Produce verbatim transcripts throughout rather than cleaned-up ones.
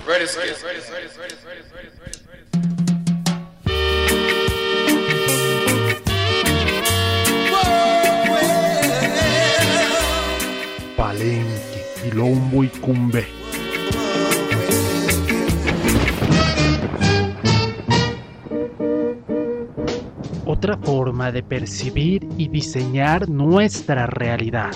Ready, ready, ready, ready, ready, ready, ready, ready, ready. Palenque, Quilombo y Cumbé. Otra forma de percibir y diseñar nuestra realidad.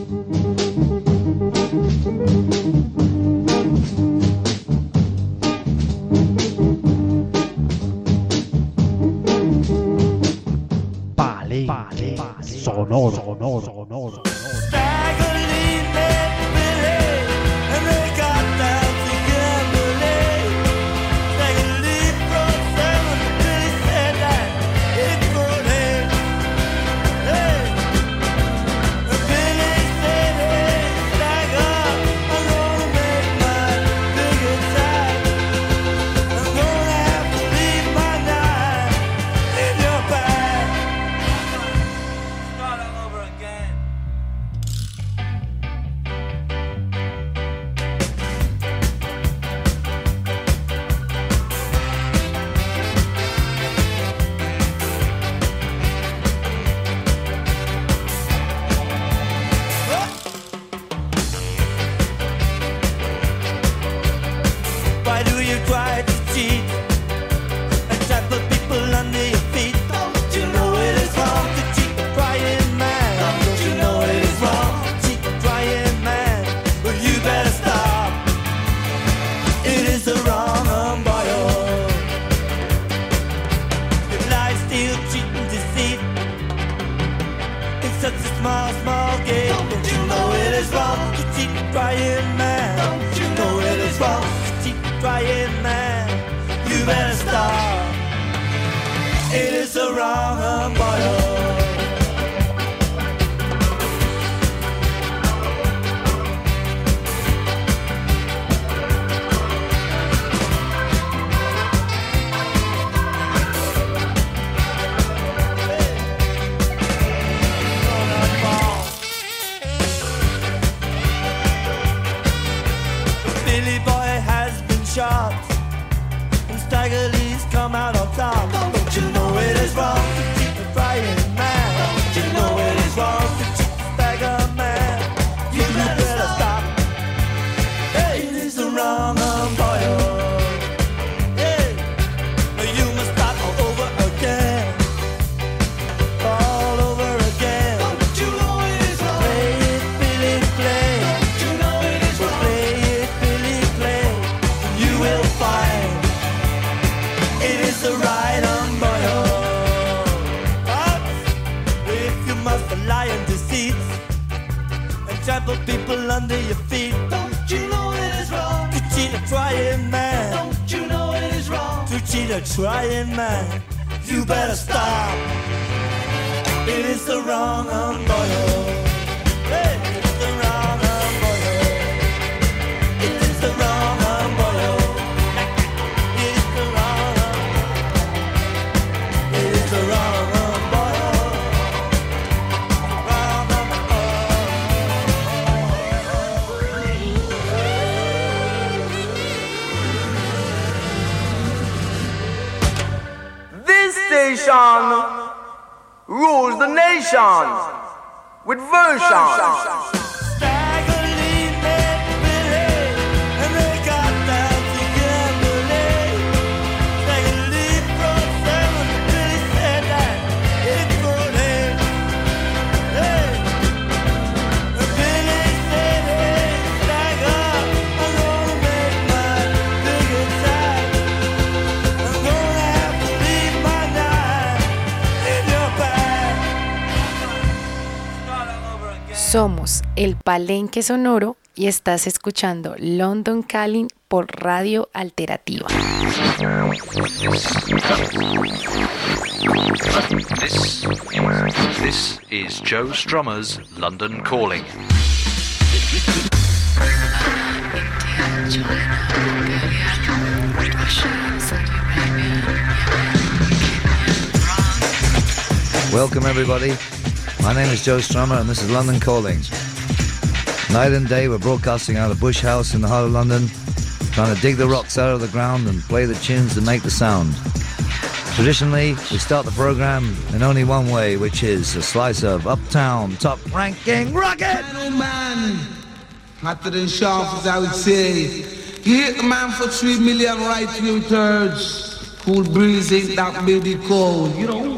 Palenque, Palenque sonoro, sonoro, sonoro. Trying man, you better stop. It is the wrong umbrella. Hey, it's the wrong umbrella. It is the wrong umbrella. It is the wrong umbrella. It is the wrong umbrella. Wrong Station rules the nation with version. Somos el Palenque Sonoro y estás escuchando London Calling por Radio Alternativa. This, this is Joe Strummer's London Calling. Welcome everybody. My name is Joe Strummer and this is London Calling. Night and day we're broadcasting out of Bush House in the heart of London trying to dig the rocks out of the ground and play the tunes that make the sound. Traditionally, we start the program in only one way, which is a slice of Uptown top-ranking rocket! Oh man, hotter than sharp as I would say. You hit the man for three million right few thirds. Cool breeze ain't that baby cold, you know?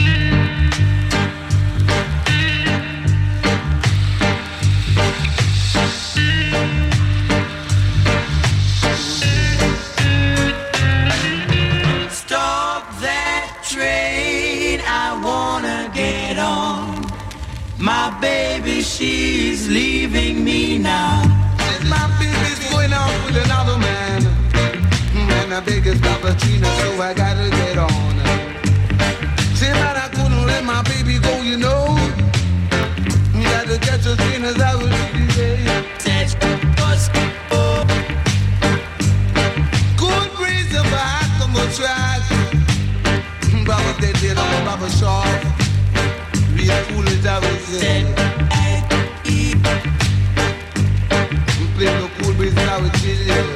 My baby, she's leaving me now. My baby's going out with another man. And I beg is Papa Trina, so I gotta get on. Say that I couldn't let my baby go, you know. Gotta catch a train as I was leaving. Good breeze if I had on the track. Baba dead dead on the Baba Shaw. Real cool as I was saying. We play no cool breeze and I was chilling.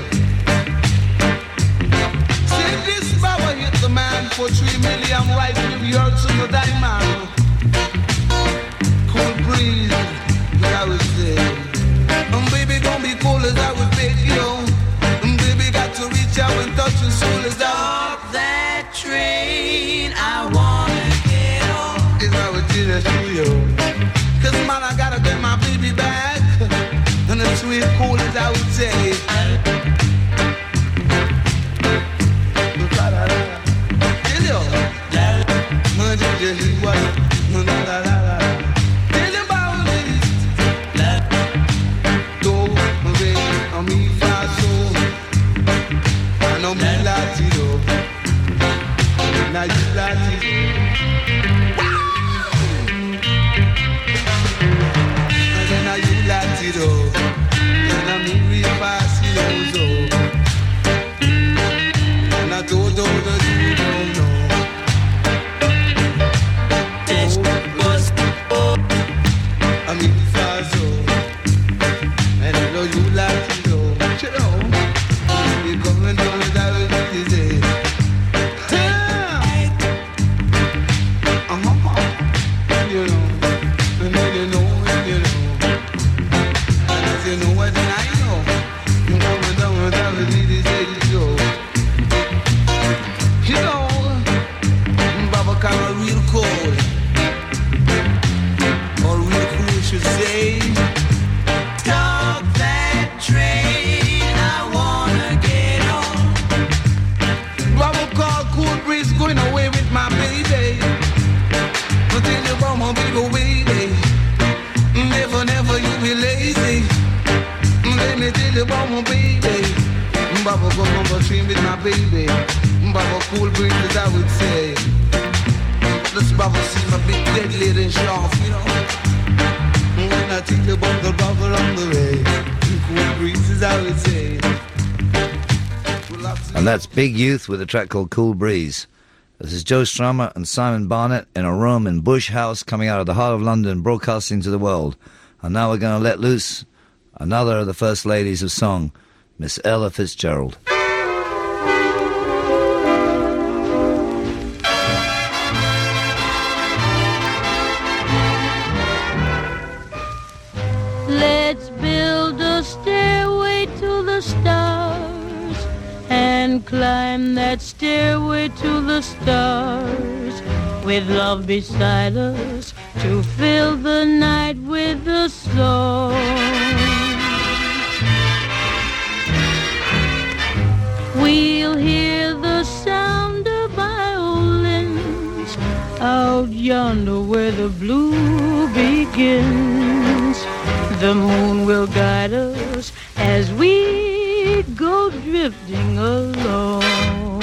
Say this Baba hit the man for three million right with yards on the diamond. Cool breeze, as I was saying. Um, baby, don't be cool as I was big, you know. Um, baby, got to reach out and touch your soul as I Stop that train, I wanna get on. is I was chilling to you. Cause man, I gotta get my baby back. And it's sweet cool as I would say. Now you like now you like it all. And I'm real fast, you know. And I told all that you don't know. This was I'm real fast, oh. And I know you like it all. You know, you're coming down with that with this day. Uh-huh. You know, and then you know, and you know. You know what I know. You know what I know. That was easy to go. You know, Baba kinda real cold, or real cool, should say. Stop that train, I wanna get on. Baba called cool breeze going away with my baby. But then you want my baby, baby. Never, never you be lazy. Let me tell you about my baby. Baba go number three with my baby. Baba cool breeze as I would say. This Baba see my big deadly and sharp, you know. When I tell you about the Baba on the way. Cool breeze as I would say. And that's Big Youth with a track called Cool Breeze. This is Joe Strummer and Simon Barnett in a room in Bush House, coming out of the heart of London, broadcasting to the world. And now we're going to let loose another of the first ladies of song, Miss Ella Fitzgerald. Let's build a stairway to the stars and climb that stairway to the stars with love beside us to fill the night with a song. We'll hear the sound of violins out yonder where the blue begins. The moon will guide us as we go drifting along.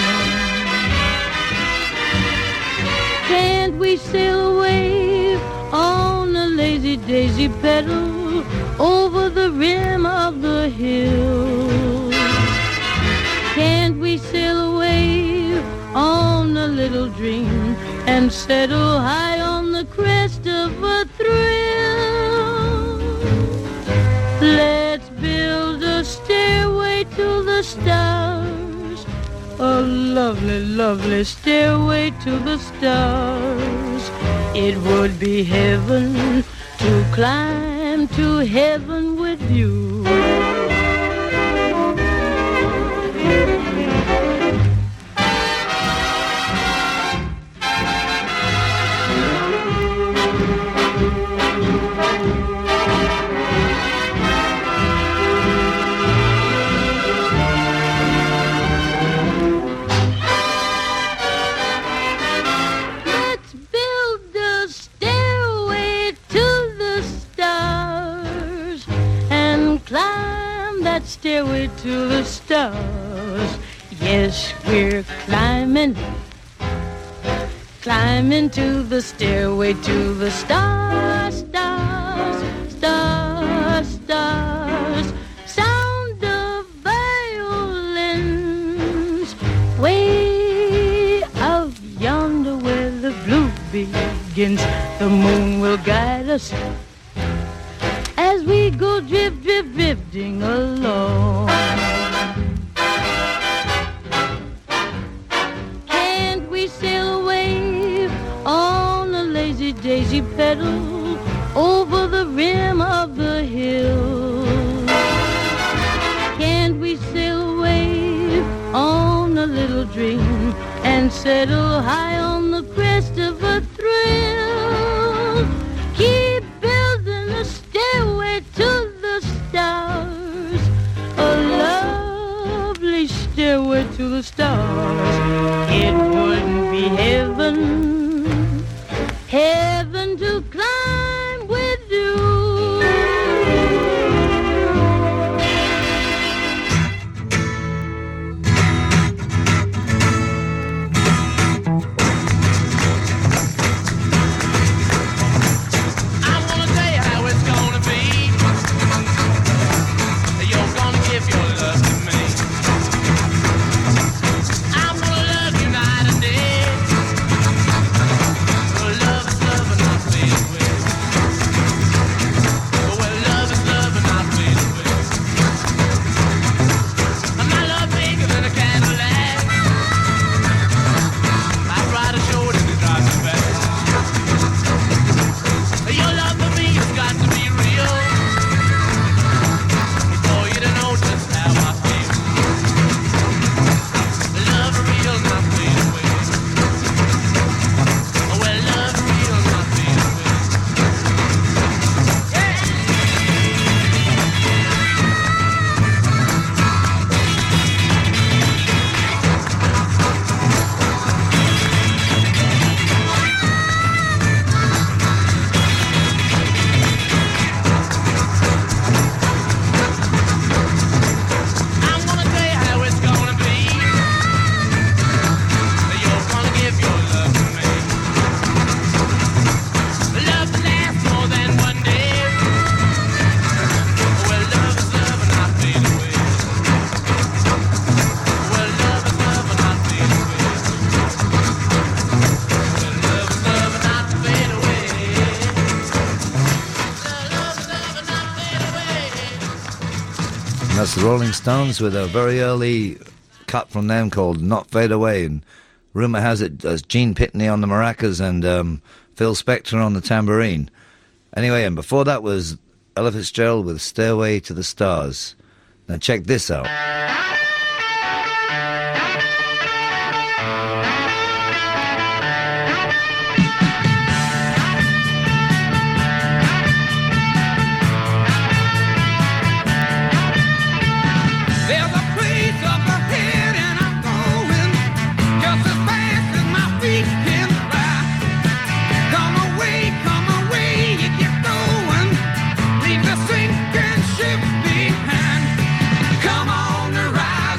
Can't we sail away on a lazy daisy pedal over the rim of the hill? Can't we sail away on a little dream and settle high on the crest of a thrill? Let's build a stairway to the stars. A lovely, lovely stairway to the stars. It would be heaven to climb to heaven with you. Stairway to the stars. Yes, we're climbing, climbing to the stairway to the stars, stars, stars, stars. Sound of violins way out yonder where the blue begins. The moon will guide us as we go drip, drip, drifting along. Can't we sail away on a lazy daisy pedal over the rim of the hill? Can't we sail away on a little dream and settle high on the crest of a thrill? Keep building a stairway to the stars, a lovely stairway to the stars. It wouldn't be heaven, heaven to climb with you. That's the Rolling Stones with a very early cut from them called Not Fade Away. And rumour has it there's Gene Pitney on the maracas and um, Phil Spector on the tambourine. Anyway, and before that was Ella Fitzgerald with Stairway to the Stars. Now check this out. Come on, ride.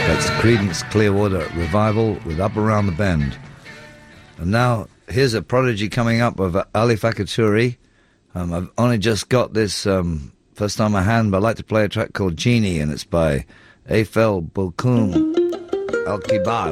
That's Creedence Clearwater Revival with Up Around the Bend. And now, here's a prodigy coming up of Ali Fakaturi. Um, I've only just got this um, first time I hand, but I'd like to play a track called Genie, and it's by Eiffel Bokoum Al-Kibar.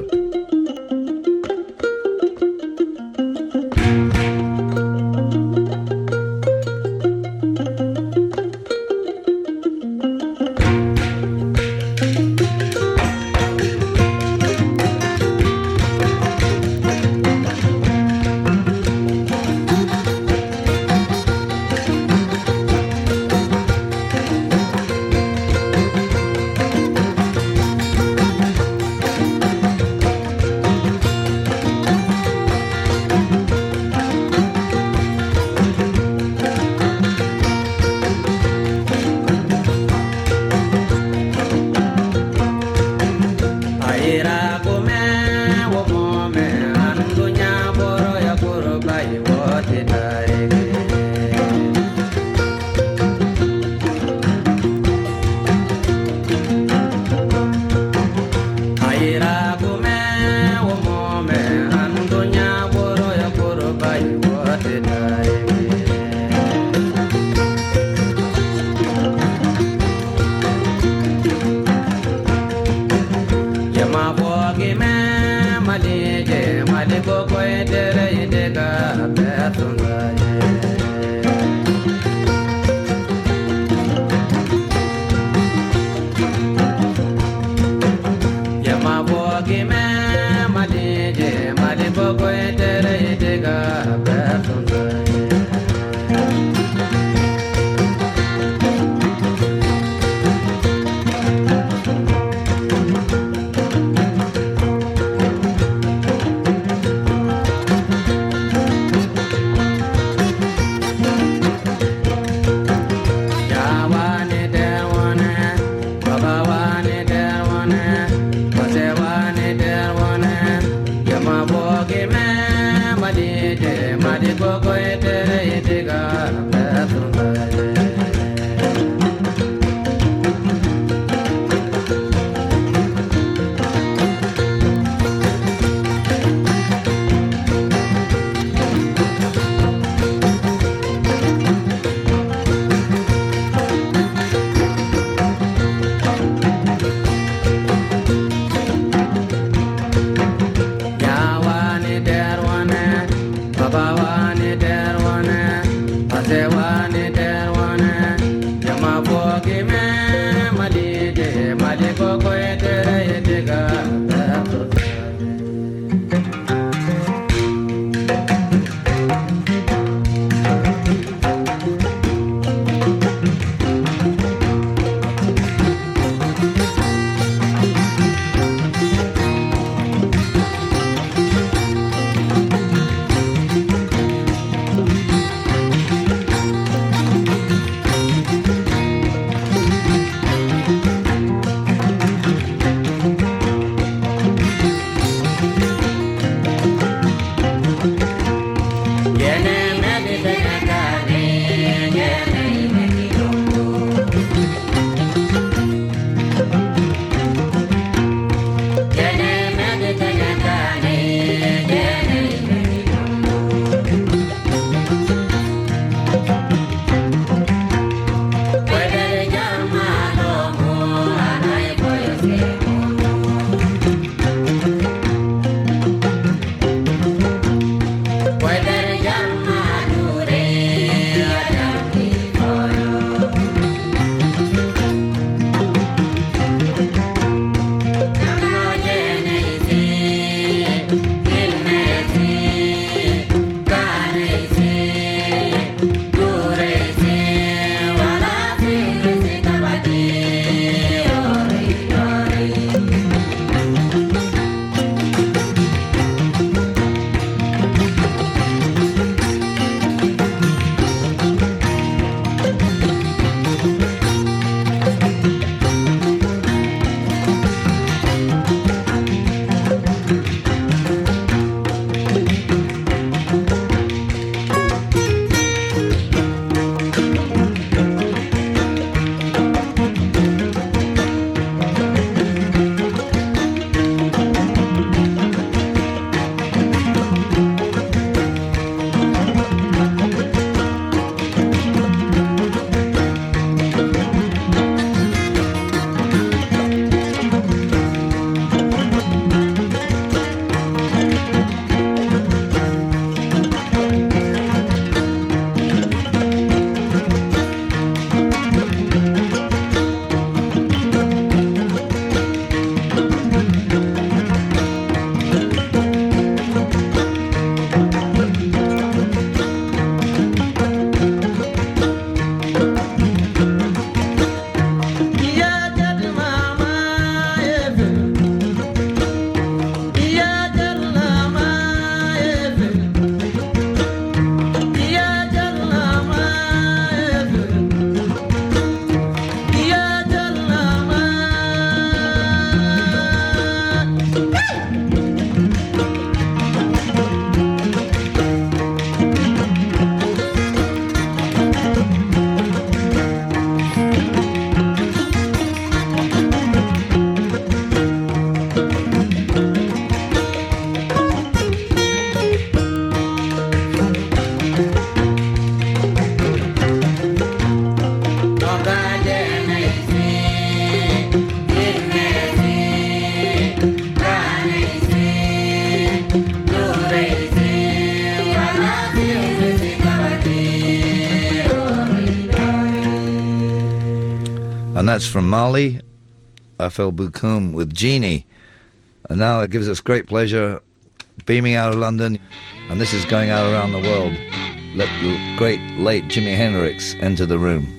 And that's from Mali, Afel Bukum with Genie. And now it gives us great pleasure beaming out of London, and this is going out around the world. Let the great late Jimi Hendrix enter the room.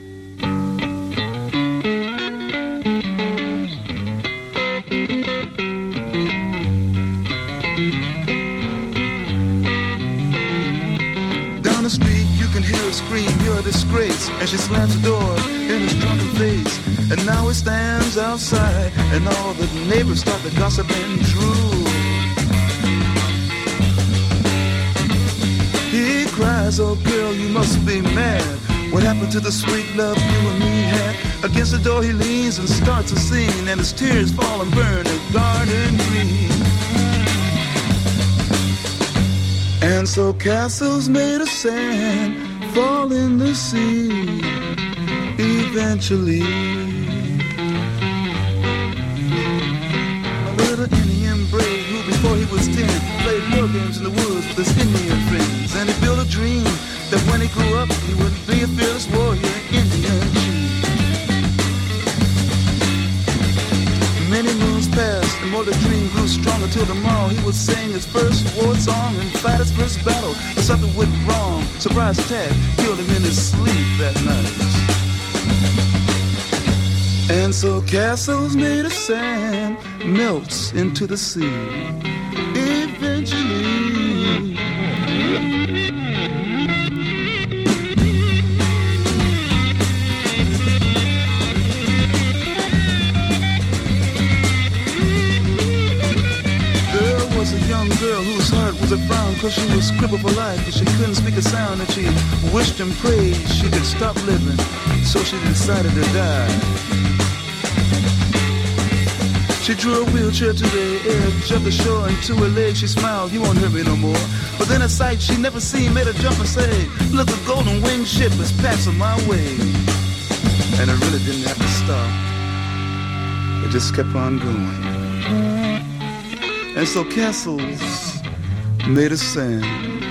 Down the street, you can hear her scream, you're a disgrace. And she slams the door in his drunken face. And now he stands outside, and all the neighbors start to gossip and drool. He cries, oh girl, you must be mad. What happened to the sweet love you and me had? Against the door he leans and starts a scene, and his tears fall and burn a garden green. And so castles made of sand fall in the sea eventually. A little Indian brave who before he was ten played war games in the woods with his Indian friends. And he built a dream that when he grew up he would be a fearless warrior, Indian chief. Many moons passed and more the dream grew stronger till tomorrow he would sing his first war song and fight his first battle. But something went wrong. Surprise attack killed him in his sleep that night. And so castles made of sand melts into the sea eventually. There was a young girl whose heart was a frown, cause she was crippled for life and she couldn't speak a sound, and she wished and prayed she could stop living, so she decided to die. She drew a wheelchair to the edge of the shore, and to her legs she smiled, you won't hurt me no more. But then a sight she never seen made her jump and say, look, a golden winged ship is passing my way. And it really didn't have to stop. It just kept on going. And so castles made of sand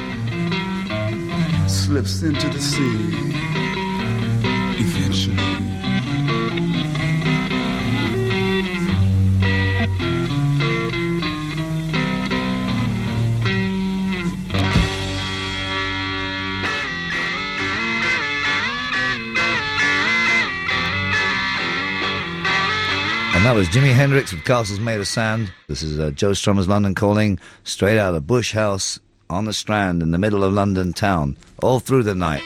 slips into the sea eventually. And that was Jimi Hendrix with Castles Made of Sand. This is uh, Joe Strummer's London Calling, straight out of Bush House on the Strand in the middle of London town, all through the night.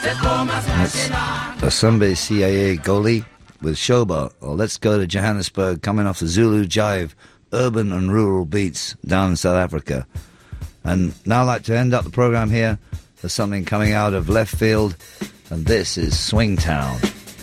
That's Asambe C I A Goli with Shoba, or Let's Go to Johannesburg, coming off the Zulu Jive, urban and rural beats down in South Africa. And now I'd like to end up the program here with something coming out of left field, and this is Swingtown.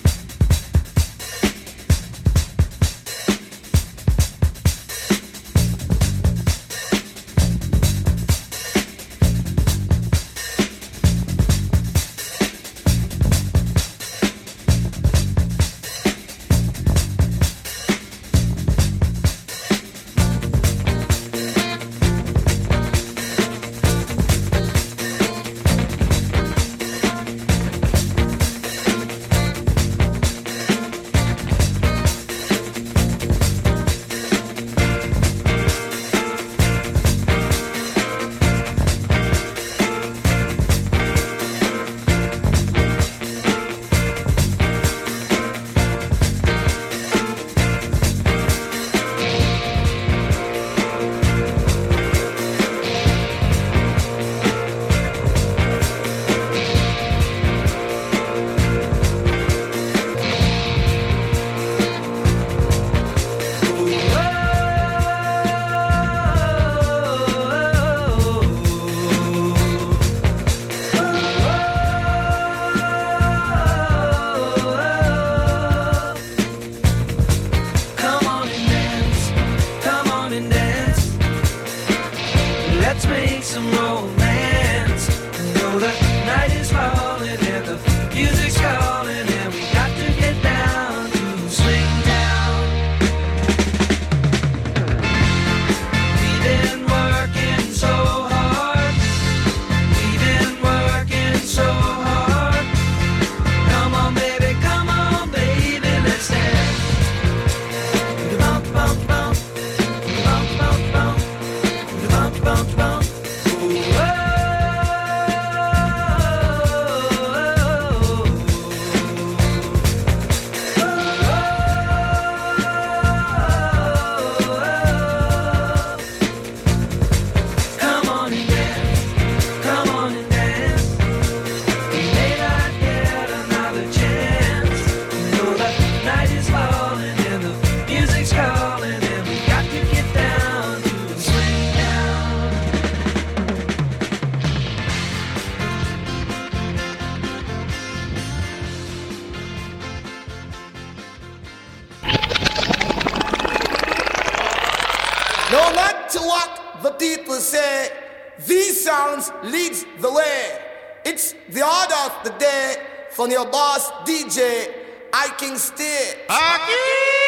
No matter what the people say, these sounds leads the way. It's the order of the day from your boss D J, I King State. Aquí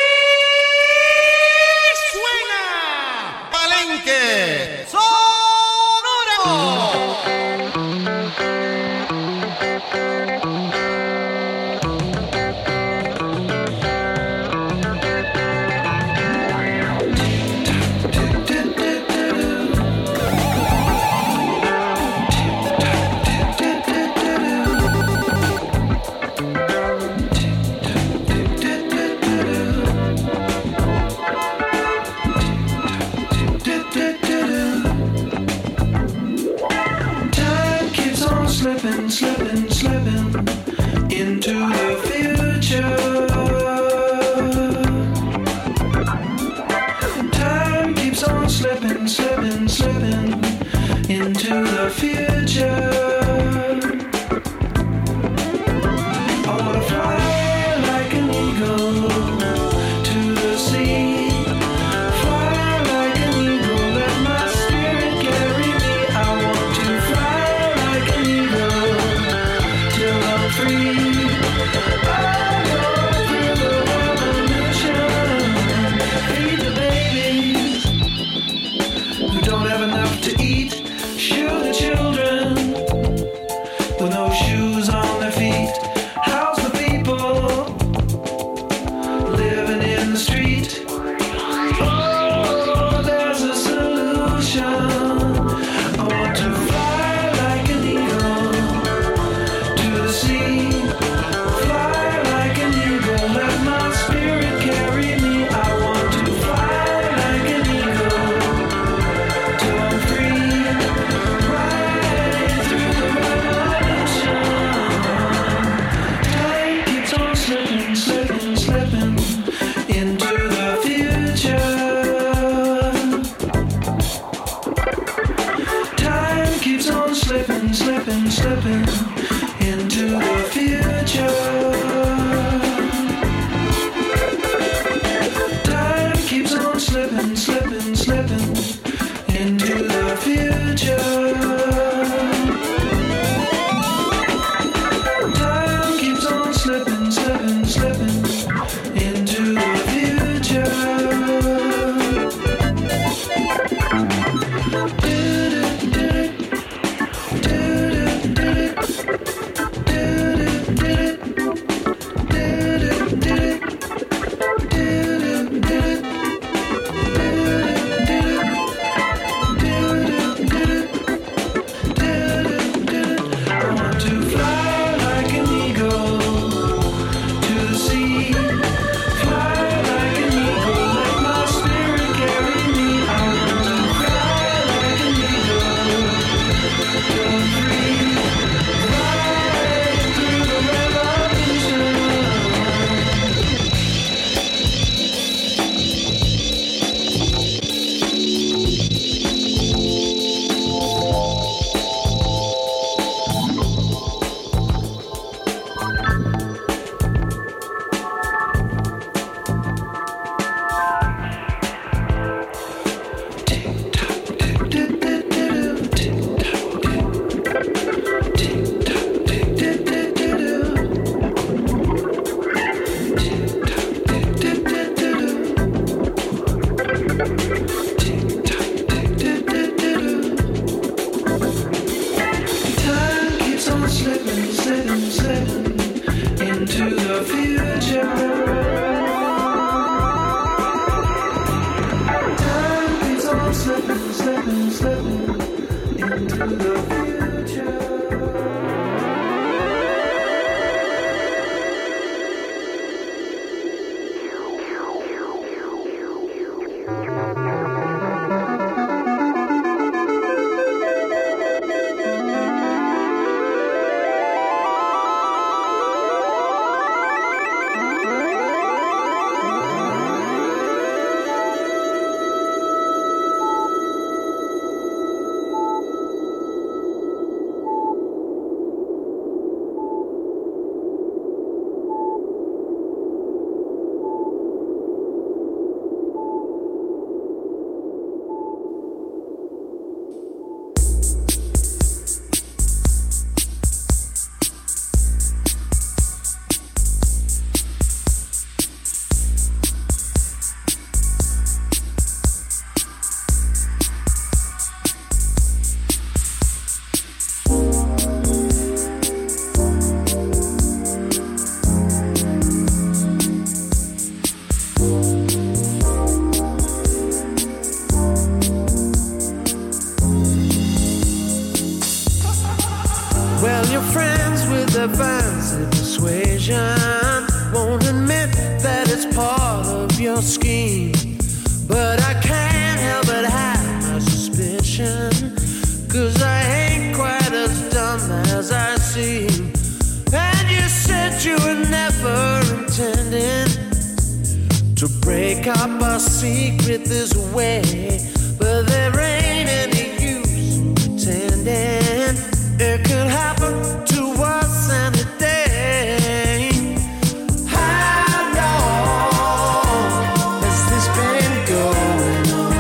suena Palenque Sonoro. Slipping, slipping, slipping into the future. Time keeps on slipping, slipping, slipping into the future. I wanna fly like an eagle to the sea. Fly like an eagle, let my spirit carry me. I want to fly like an eagle till I'm free. I go through the revolution and feed the babies who don't have enough to eat. Shoot the children with no shoes on their feet. House the people living in the street. Oh, there's a solution. I want to fly like an eagle to the sea. Fly To break up our secret this way, but there ain't any use pretending it could happen to us any day. How long has this been going on?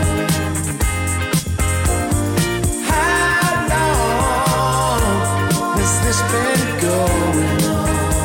How long has this been going on?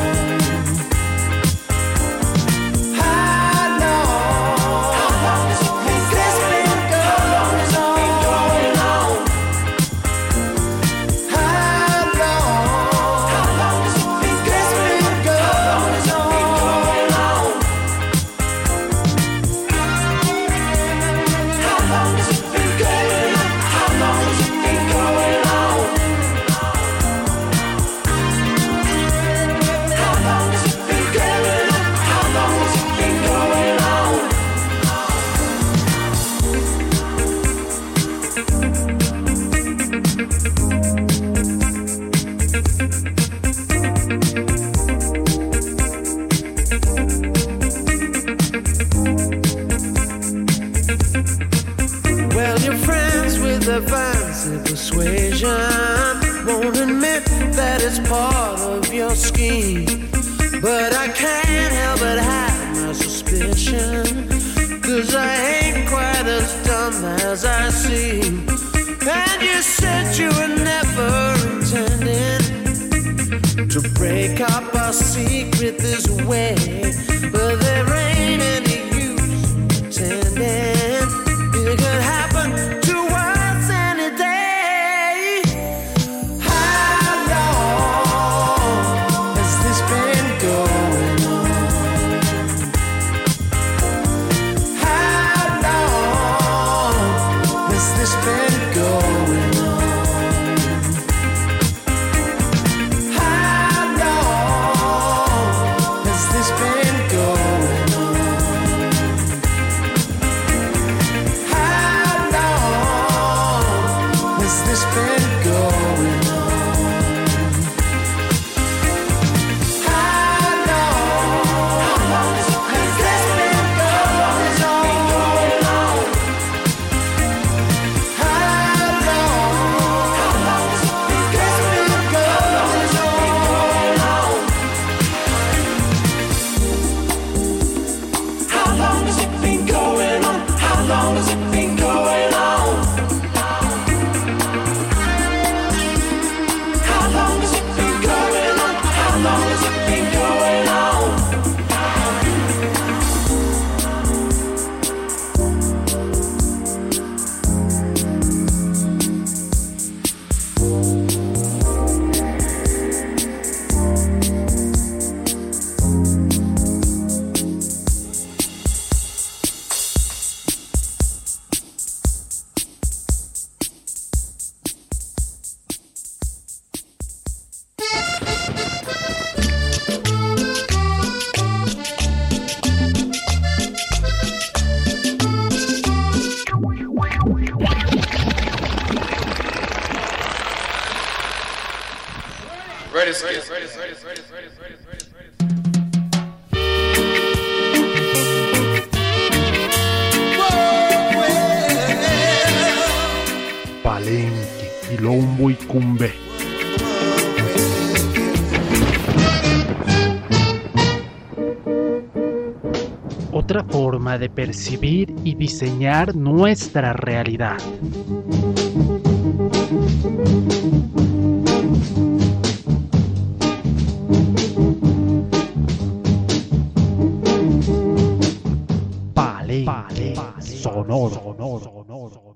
Well, your friends with advanced persuasion won't admit that it's part of your scheme. But I can't help but have my suspicion, 'cause I ain't quite as dumb as I seem. And you said you were never intending to break up our secret this way, but there ain't any use pretending it could happen to us any day. How long has this been going on? How long has this been going on? How long has this been going on? How long has this been going on? How long has this been going on? How long has this been going on? How long has it been going on? How long has it been going on? How long has it been going on? How long has it been going on? Ready, ready, ready, ready, ready, ready, ready, ready, ready. Palenque, quilombo y cumbé. Otra forma de percibir y diseñar nuestra realidad. Palenque, sonoro, sonoro, sonoro.